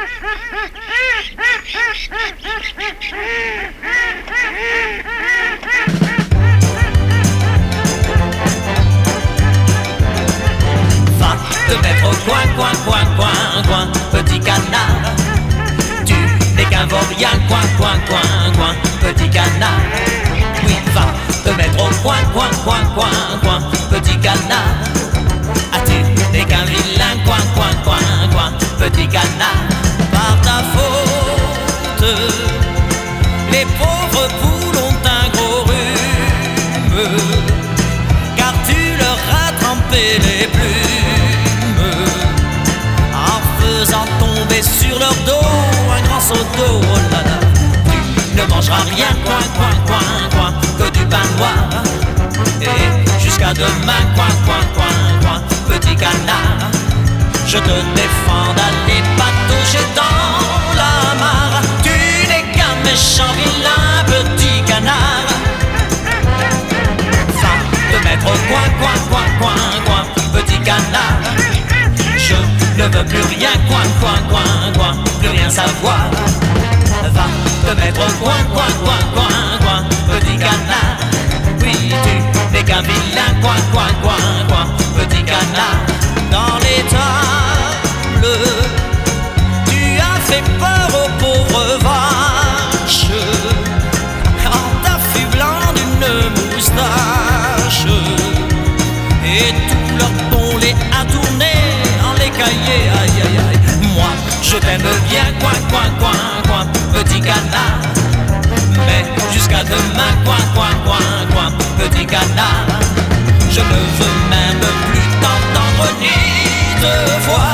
Va te mettre au coin, coin, coin, coin, coin, petit canard. Tu n'es qu'un vaurien, coin, coin, coin, coin, petit canard. Oui, va te mettre au coin, coin, coin, coin, coin, petit canard. Ah, tu n'es qu'un vilain, coin, coin, coin, coin, petit canard. Par ta faute, les pauvres poules ont un gros rhume, car tu leur as trempé les plumes, en faisant tomber sur leur dos un grand seau d'eau. Oh là là. Tu ne mangeras rien, coin, coin, coin, coin, que du pain noir. Et jusqu'à demain, coin, coin, coin, coin, petit canard. Je te défends d'aller patauger dans la mare. Tu n'es qu'un méchant vilain petit canard. Va te mettre au coin, coin, coin, coin, coin, petit canard. Je ne veux plus rien, coin, coin, coin, coin, plus rien savoir. Va te mettre au coin, coin, coin, coin, coin, petit canard. Oui, tu n'es qu'un vilain, coin, coin, coin, coin, petit canard. Dans les tables, tu as fait peur aux pauvres vaches en t'affublant d'une moustache, et tout leur bon lait a tourné en les cahiers. Aïe aïe aïe. Moi je t'aime bien, coin, coin, coin, coin, petit canard. Mais jusqu'à demain, coin, coin, coin, coin, petit canard. Je ne veux même plus t'entendre ni te voir.